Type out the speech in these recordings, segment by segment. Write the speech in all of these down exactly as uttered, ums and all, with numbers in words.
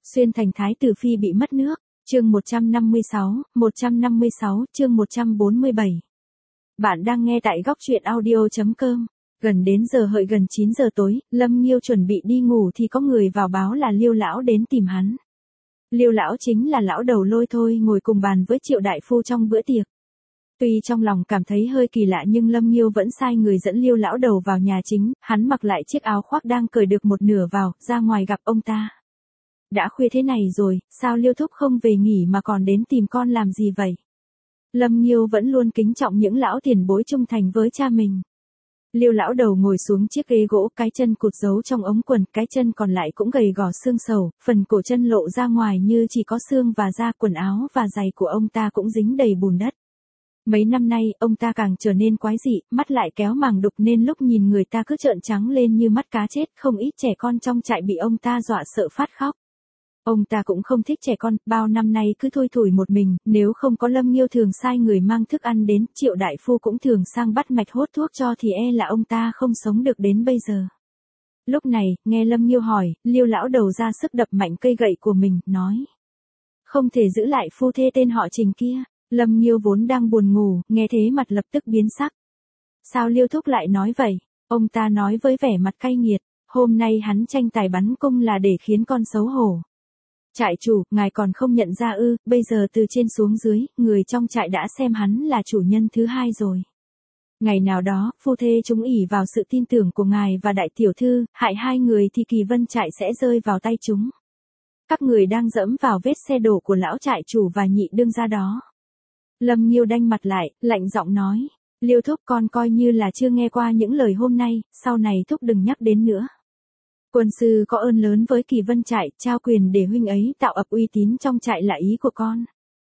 Xuyên thành thái tử phi bị mất nước, chương một trăm năm mươi sáu, một trăm năm mươi sáu, chương một trăm bốn mươi bảy. Bạn đang nghe tại góc truyện audio chấm com. Gần đến giờ hợi gần chín giờ tối, Lâm Nghiêu chuẩn bị đi ngủ thì có người vào báo là Liêu lão đến tìm hắn. Liêu lão chính là lão đầu Lôi Thôi ngồi cùng bàn với Triệu đại phu trong bữa tiệc. Tuy trong lòng cảm thấy hơi kỳ lạ nhưng Lâm Nghiêu vẫn sai người dẫn Liêu lão đầu vào nhà chính, hắn mặc lại chiếc áo khoác đang cởi được một nửa vào, ra ngoài gặp ông ta. Đã khuya thế này rồi, sao Liêu thúc không về nghỉ mà còn đến tìm con làm gì vậy? Lâm Nghiêu vẫn luôn kính trọng những lão tiền bối trung thành với cha mình. Liêu lão đầu ngồi xuống chiếc ghế gỗ, cái chân cụt giấu trong ống quần, cái chân còn lại cũng gầy gò xương sầu, phần cổ chân lộ ra ngoài như chỉ có xương và da, quần áo và giày của ông ta cũng dính đầy bùn đất. Mấy năm nay, ông ta càng trở nên quái dị, mắt lại kéo màng đục nên lúc nhìn người ta cứ trợn trắng lên như mắt cá chết, không ít trẻ con trong trại bị ông ta dọa sợ phát khóc. Ông ta cũng không thích trẻ con, bao năm nay cứ thui thủi một mình, nếu không có Lâm Nghiêu thường sai người mang thức ăn đến, Triệu đại phu cũng thường sang bắt mạch hốt thuốc cho thì e là ông ta không sống được đến bây giờ. Lúc này, nghe Lâm Nghiêu hỏi, Liêu lão đầu ra sức đập mạnh cây gậy của mình, nói. Không thể giữ lại phu thê tên họ Trình kia. Lâm Nghiêu vốn đang buồn ngủ, nghe thế mặt lập tức biến sắc. Sao Liêu thúc lại nói vậy? Ông ta nói với vẻ mặt cay nghiệt, hôm nay hắn tranh tài bắn cung là để khiến con xấu hổ. Trại chủ, ngài còn không nhận ra ư, bây giờ từ trên xuống dưới, người trong trại đã xem hắn là chủ nhân thứ hai rồi. Ngày nào đó, phu thê chúng ỷ vào sự tin tưởng của ngài và đại tiểu thư, hại hai người thì Kỳ Vân trại sẽ rơi vào tay chúng. Các người đang dẫm vào vết xe đổ của lão trại chủ và nhị đương gia đó. Lâm Nghiêu đanh mặt lại, lạnh giọng nói, Liêu thúc con coi như là chưa nghe qua những lời hôm nay, sau này thúc đừng nhắc đến nữa. Quân sư có ơn lớn với Kỳ Vân trại, trao quyền để huynh ấy tạo ập uy tín trong trại là ý của con.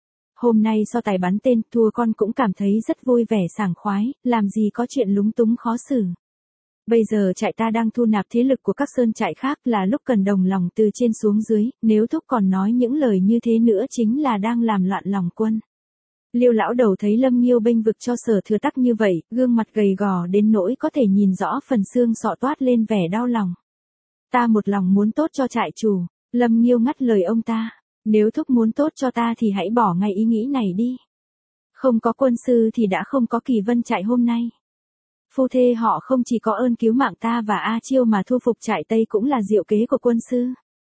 Hôm nay so tài bắn tên, thua con cũng cảm thấy rất vui vẻ sảng khoái, làm gì có chuyện lúng túng khó xử. Bây giờ trại ta đang thu nạp thế lực của các sơn trại khác là lúc cần đồng lòng từ trên xuống dưới, nếu thúc còn nói những lời như thế nữa chính là đang làm loạn lòng quân. Liêu lão đầu thấy Lâm Nghiêu bênh vực cho Sở Thừa Tắc như vậy, gương mặt gầy gò đến nỗi có thể nhìn rõ phần xương sọ toát lên vẻ đau lòng. Ta một lòng muốn tốt cho trại chủ, Lâm Nghiêu ngắt lời ông ta, nếu thúc muốn tốt cho ta thì hãy bỏ ngay ý nghĩ này đi. Không có quân sư thì đã không có Kỳ Vân trại hôm nay. Phu thê họ không chỉ có ơn cứu mạng ta và A Chiêu mà thu phục trại Tây cũng là diệu kế của quân sư.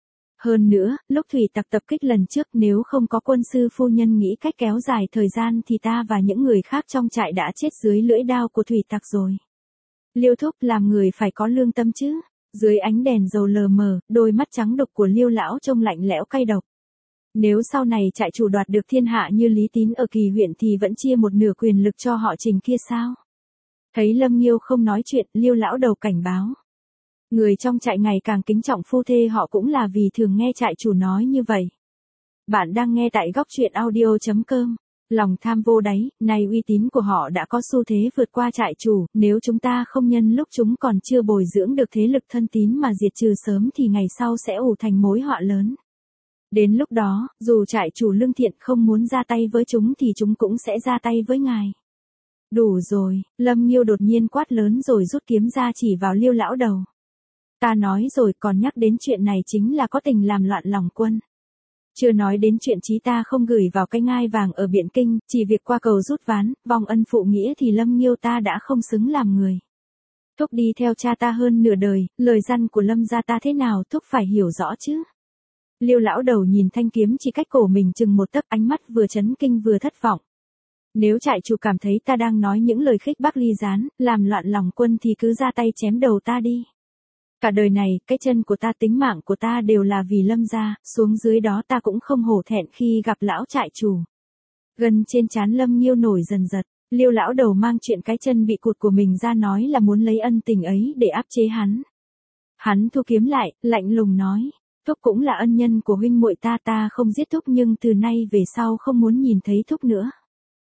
Hơn nữa, lúc thủy tặc tập kích lần trước nếu không có quân sư phu nhân nghĩ cách kéo dài thời gian thì ta và những người khác trong trại đã chết dưới lưỡi đao của thủy tặc rồi. Liêu thúc làm người phải có lương tâm chứ. Dưới ánh đèn dầu lờ mờ, đôi mắt trắng đục của Liêu lão trông lạnh lẽo cay độc. Nếu sau này trại chủ đoạt được thiên hạ như Lý Tín ở Kỳ huyện thì vẫn chia một nửa quyền lực cho họ Trình kia sao? Thấy Lâm Nghiêu không nói chuyện, Liêu lão đầu cảnh báo. Người trong trại ngày càng kính trọng phu thê họ cũng là vì thường nghe trại chủ nói như vậy. Bạn đang nghe tại góc truyện audio chấm com. Lòng tham vô đáy, nay uy tín của họ đã có xu thế vượt qua trại chủ, nếu chúng ta không nhân lúc chúng còn chưa bồi dưỡng được thế lực thân tín mà diệt trừ sớm thì ngày sau sẽ ủ thành mối họa lớn. Đến lúc đó, dù trại chủ lương thiện không muốn ra tay với chúng thì chúng cũng sẽ ra tay với ngài. Đủ rồi, Lâm Nghiêu đột nhiên quát lớn rồi rút kiếm ra chỉ vào Liêu lão đầu. Ta nói rồi, còn nhắc đến chuyện này chính là có tình làm loạn lòng quân. Chưa nói đến chuyện chí ta không gửi vào cái ngai vàng ở Biện Kinh, chỉ việc qua cầu rút ván, vong ân phụ nghĩa thì Lâm Nghiêu ta đã không xứng làm người. Thúc đi theo cha ta hơn nửa đời, lời răn của Lâm gia ta thế nào thúc phải hiểu rõ chứ. Liêu lão đầu nhìn thanh kiếm chỉ cách cổ mình chừng một tấc, ánh mắt vừa chấn kinh vừa thất vọng. Nếu trại chủ cảm thấy ta đang nói những lời khích bác ly gián, làm loạn lòng quân thì cứ ra tay chém đầu ta đi. Cả đời này, cái chân của ta tính mạng của ta đều là vì Lâm gia, xuống dưới đó ta cũng không hổ thẹn khi gặp lão trại chủ. Gần trên trán Lâm Nghiêu nổi dần dật, Liêu lão đầu mang chuyện cái chân bị cụt của mình ra nói là muốn lấy ân tình ấy để áp chế hắn. Hắn thu kiếm lại, lạnh lùng nói, thúc cũng là ân nhân của huynh muội ta, ta không giết thúc nhưng từ nay về sau không muốn nhìn thấy thúc nữa.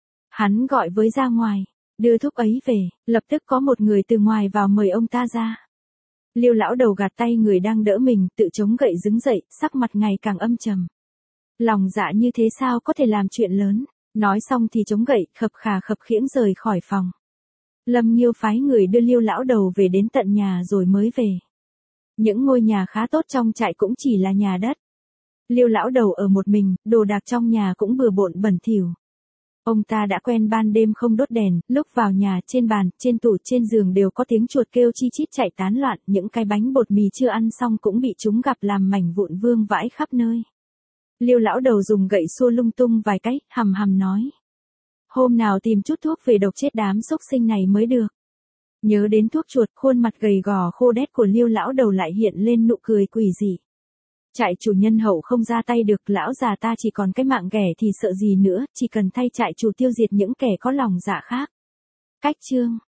Hắn gọi với ra ngoài, đưa thúc ấy về, lập tức có một người từ ngoài vào mời ông ta ra. Liêu lão đầu gạt tay người đang đỡ mình, tự chống gậy đứng dậy, sắc mặt ngày càng âm trầm. Lòng dạ như thế sao có thể làm chuyện lớn, nói xong thì chống gậy, khập khà khập khiễng rời khỏi phòng. Lâm Nghiêu phái người đưa Liêu lão đầu về đến tận nhà rồi mới về. Những ngôi nhà khá tốt trong trại cũng chỉ là nhà đất. Liêu lão đầu ở một mình, đồ đạc trong nhà cũng bừa bộn bẩn thỉu. Ông ta đã quen ban đêm không đốt đèn, lúc vào nhà, trên bàn, trên tủ, trên giường đều có tiếng chuột kêu chi chít chạy tán loạn, những cái bánh bột mì chưa ăn xong cũng bị chúng gặp làm mảnh vụn vương vãi khắp nơi. Liêu lão đầu dùng gậy xua lung tung vài cái, hầm hầm nói. Hôm nào tìm chút thuốc về độc chết đám xúc sinh này mới được. Nhớ đến thuốc chuột, khuôn mặt gầy gò khô đét của Liêu lão đầu lại hiện lên nụ cười quỷ dị. Trại chủ nhân hậu không ra tay được, lão già ta chỉ còn cái mạng ghẻ thì sợ gì nữa, chỉ cần thay trại chủ tiêu diệt những kẻ có lòng dạ khác. Cách chương